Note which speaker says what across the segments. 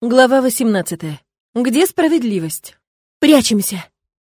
Speaker 1: Глава 18. Где справедливость? «Прячемся!»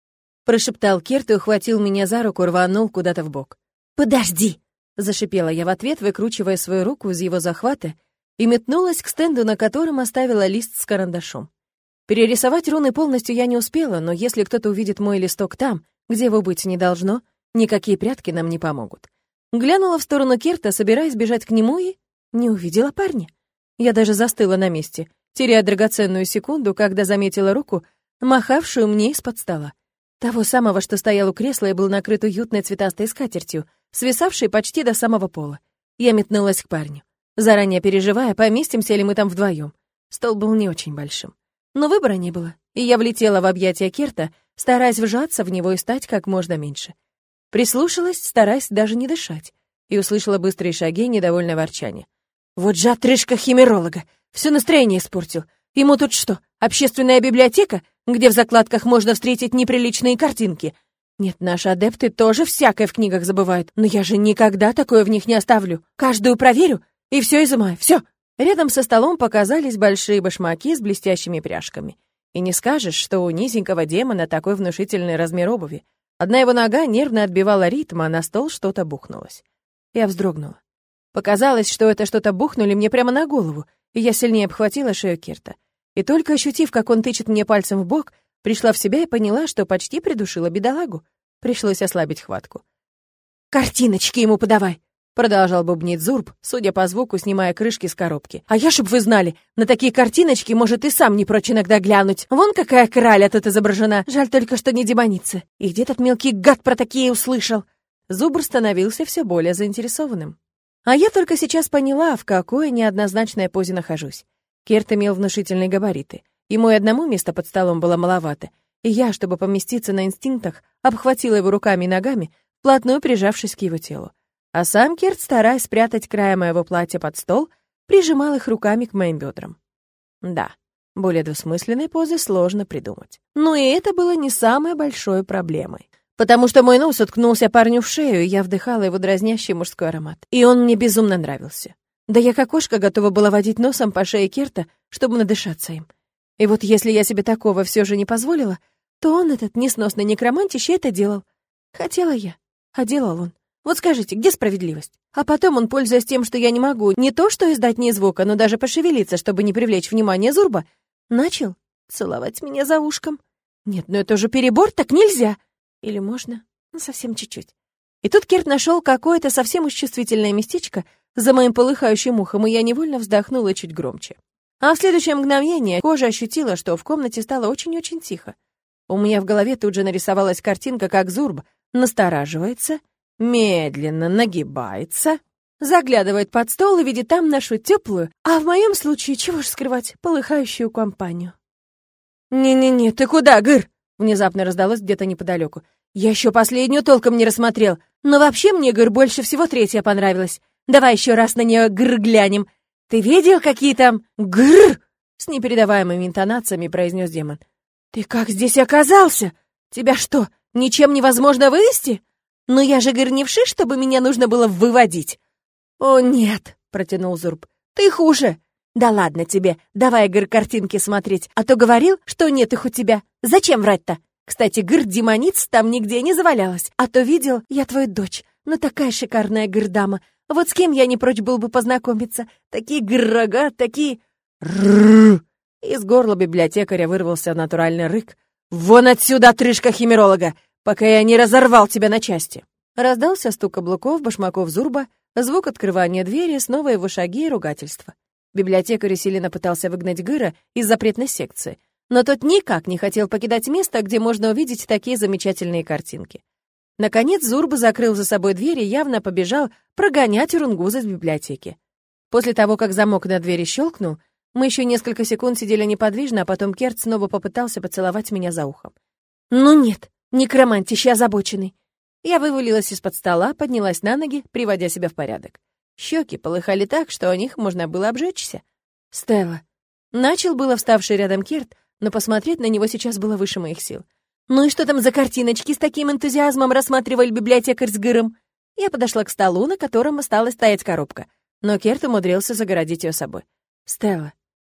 Speaker 1: — прошептал Керт и ухватил меня за руку, рванул куда-то вбок. «Подожди!» — зашипела я в ответ, выкручивая свою руку из его захвата, и метнулась к стенду, на котором оставила лист с карандашом. Перерисовать руны полностью я не успела, но если кто-то увидит мой листок там, где его быть не должно, никакие прятки нам не помогут. Глянула в сторону Керта, собираясь бежать к нему, и не увидела парня. Я даже застыла на месте, теряя драгоценную секунду, когда заметила руку, махавшую мне из-под стола. Того самого, что стоял у кресла и был накрыт уютной цветастой скатертью, свисавшей почти до самого пола. Я метнулась к парню, заранее переживая, поместимся ли мы там вдвоем. Стол был не очень большим. Но выбора не было, и я влетела в объятия Керта, стараясь вжаться в него и стать как можно меньше. Прислушалась, стараясь даже не дышать, и услышала быстрые шаги и недовольное ворчание. «Вот же отрыжка химеролога! Все настроение испортил. Ему тут что, общественная библиотека, где в закладках можно встретить неприличные картинки? Нет, наши адепты тоже всякое в книгах забывают, но я же никогда такое в них не оставлю. Каждую проверю и все изымаю, все». Рядом со столом показались большие башмаки с блестящими пряжками. И не скажешь, что у низенького демона такой внушительный размер обуви. Одна его нога нервно отбивала ритм, а на стол что-то бухнулось. Я вздрогнула. Показалось, что это что-то бухнули мне прямо на голову, и я сильнее обхватила шею Керта. И только ощутив, как он тычет мне пальцем в бок, пришла в себя и поняла, что почти придушила бедолагу. Пришлось ослабить хватку. «Картиночки ему подавай!» — продолжал бубнить Зурб, судя по звуку, снимая крышки с коробки. «А я, чтоб вы знали, на такие картиночки, может, и сам не прочь иногда глянуть. Вон какая краля тут изображена, жаль только, что не демоница. И где этот мелкий гад про такие услышал?» Зубр становился все более заинтересованным. А я только сейчас поняла, в какой неоднозначной позе нахожусь. Керт имел внушительные габариты. Ему и одному места под столом было маловато, и я, чтобы поместиться на инстинктах, обхватила его руками и ногами, вплотную прижавшись к его телу. А сам Керт, стараясь спрятать края моего платья под стол, прижимал их руками к моим бедрам. Да, более двусмысленной позы сложно придумать. Но и это было не самой большой проблемой. Потому что мой нос уткнулся парню в шею, и я вдыхала его дразнящий мужской аромат. И он мне безумно нравился. Да я как кошка готова была водить носом по шее Керта, чтобы надышаться им. И вот если я себе такого все же не позволила, то он, этот несносный некромантище, это делал. Хотела я, а делал он. Вот скажите, где справедливость? А потом он, пользуясь тем, что я не могу не то что издать ни звука, но даже пошевелиться, чтобы не привлечь внимание Зурба, начал целовать меня за ушком. Нет, ну это же перебор, так нельзя. Или можно? Ну, совсем чуть-чуть. И тут Керт нашел какое-то совсем уж чувствительное местечко за моим полыхающим ухом, и я невольно вздохнула чуть громче. А в следующее мгновение кожа ощутила, что в комнате стало очень-очень тихо. У меня в голове тут же нарисовалась картинка, как Зурб настораживается, медленно нагибается, заглядывает под стол и видит там нашу теплую, а в моем случае, чего ж скрывать, полыхающую компанию. «Не-не-не, ты куда, Гыр?» Внезапно раздалось где-то неподалеку. «Я еще последнюю толком не рассмотрел. Но вообще мне, Гыр, больше всего третья понравилась. Давай еще раз на нее, Гыр, глянем. Ты видел, какие там... Гыр!» С непередаваемыми интонациями произнес демон. «Ты как здесь оказался? Тебя что, ничем невозможно вывести? Ну я же, Гыр, не вши, чтобы меня нужно было выводить». «О, нет», — протянул Зурб, — «ты хуже. Да ладно тебе, давай, Гыр, картинки смотреть, а то говорил, что нет их у тебя. Зачем врать-то? Кстати, Гыр, демониц там нигде не завалялась, а то видел я твою дочь. Ну такая шикарная Гыр-дама. Вот с кем я не прочь был бы познакомиться. Такие Гыр-рога, такие... Рррррр. Из горла библиотекаря вырвался натуральный рык. «Вон отсюда, отрыжка химеролога, пока я не разорвал тебя на части!» Раздался стук каблуков, башмаков Зурба, звук открывания двери, снова его шаги и ругательства. Библиотекарь усиленно пытался выгнать Гыра из запретной секции, но тот никак не хотел покидать место, где можно увидеть такие замечательные картинки. Наконец Зурб закрыл за собой дверь и явно побежал прогонять Урунгуза из библиотеки. После того, как замок на двери щелкнул, мы еще несколько секунд сидели неподвижно, а потом Керт снова попытался поцеловать меня за ухом. «Ну нет, некромантище озабоченный». Я вывалилась из-под стола, поднялась на ноги, приводя себя в порядок. Щеки полыхали так, что о них можно было обжечься. «Стелла». Начал было вставший рядом Керт, но посмотреть на него сейчас было выше моих сил. «Ну и что там за картиночки с таким энтузиазмом рассматривали библиотекарь с Гыром?» Я подошла к столу, на котором осталась стоять коробка, но Керт умудрился загородить ее собой. «Стелла,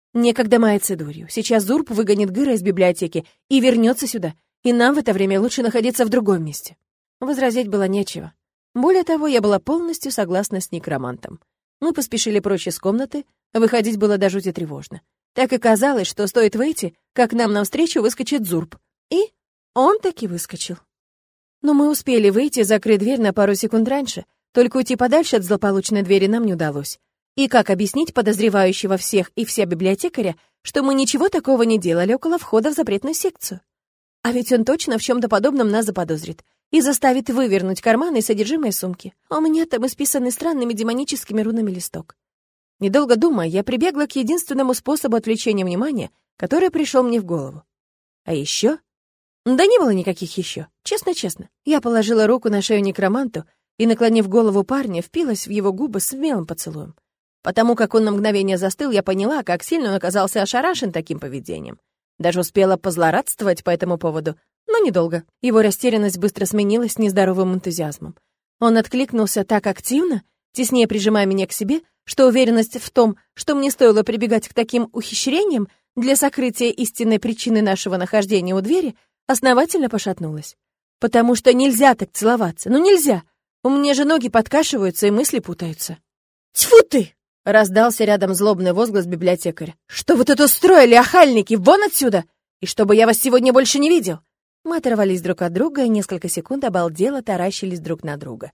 Speaker 1: Некогда маяться дурью. Сейчас Зурб выгонит Гыра из библиотеки и вернется сюда, и нам в это время лучше находиться в другом месте. Возразить было нечего. Более того, я была полностью согласна с некромантом. Мы поспешили прочь из комнаты, выходить было до жути тревожно. Так и казалось, что стоит выйти, как нам навстречу выскочит Зурб. И он таки выскочил. Но мы успели выйти и закрыть дверь на пару секунд раньше, только уйти подальше от злополучной двери нам не удалось. И как объяснить подозревающего всех и вся библиотекаря, что мы ничего такого не делали около входа в запретную секцию? А ведь он точно в чем-то подобном нас заподозрит и заставит вывернуть карманы и содержимое сумки. А у меня там исписанный странными демоническими рунами листок. Недолго думая, я прибегла к единственному способу отвлечения внимания, который пришел мне в голову. А еще? Да не было никаких еще, честно-честно. Я положила руку на шею некроманту и, наклонив голову парня, впилась в его губы смелым поцелуем. Потому как он на мгновение застыл, я поняла, как сильно он оказался ошарашен таким поведением. Даже успела позлорадствовать по этому поводу, но недолго. Его растерянность быстро сменилась нездоровым энтузиазмом. Он откликнулся так активно, теснее прижимая меня к себе, что уверенность в том, что мне стоило прибегать к таким ухищрениям для сокрытия истинной причины нашего нахождения у двери, основательно пошатнулась. Потому что нельзя так целоваться, ну нельзя. У меня же ноги подкашиваются и мысли путаются. «Тьфу ты!» — раздался рядом злобный возглас библиотекаря. «Что вы тут устроили, охальники? Вон отсюда! И чтобы я вас сегодня больше не видел!» Мы оторвались друг от друга и несколько секунд обалдело таращились друг на друга.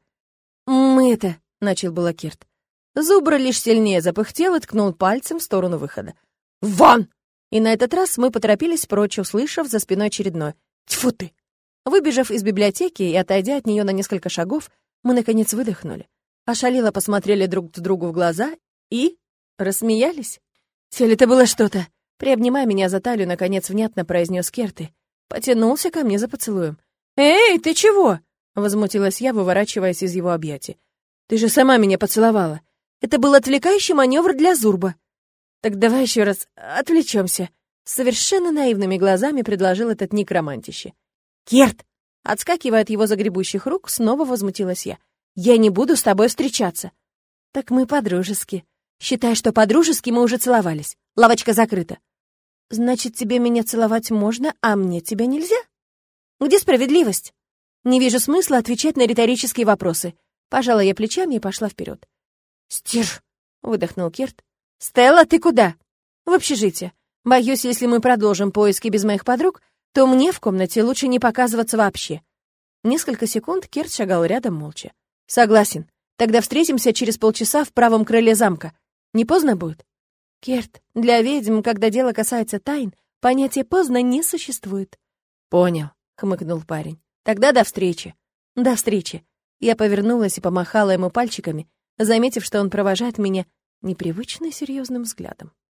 Speaker 1: «Мы это...» — начал было Кирт. Зубр лишь сильнее запыхтел и ткнул пальцем в сторону выхода. «Вон!» И на этот раз мы поторопились прочь, услышав за спиной очередное «Тьфу ты!». Выбежав из библиотеки и отойдя от нее на несколько шагов, мы, наконец, выдохнули. Ошалело посмотрели друг другу в глаза и... рассмеялись. «Теле это было что-то!» Приобнимая меня за талию, наконец, внятно произнес Керты. Потянулся ко мне за поцелуем. «Эй, ты чего?» — возмутилась я, выворачиваясь из его объятий. «Ты же сама меня поцеловала. Это был отвлекающий маневр для Зурба». «Так давай еще раз отвлечемся», — совершенно наивными глазами предложил этот некромантище. «Керт!» — отскакивая от его загребущих рук, снова возмутилась я. «Я не буду с тобой встречаться». «Так мы по-дружески. Считай, что по-дружески мы уже целовались. Лавочка закрыта». «Значит, тебе меня целовать можно, а мне тебя нельзя? Где справедливость?» «Не вижу смысла отвечать на риторические вопросы». Пожала я плечами и пошла вперед. «Стир!» — выдохнул Кирт. «Стелла, ты куда?» «В общежитие. Боюсь, если мы продолжим поиски без моих подруг, то мне в комнате лучше не показываться вообще». Несколько секунд Кирт шагал рядом молча. «Согласен. Тогда встретимся через полчаса в правом крыле замка. Не поздно будет?» «Кирт, для ведьм, когда дело касается тайн, понятия «поздно» не существует». «Понял», — хмыкнул парень. «Тогда до встречи». «До встречи». Я повернулась и помахала ему пальчиками, заметив, что он провожает меня непривычно серьезным взглядом.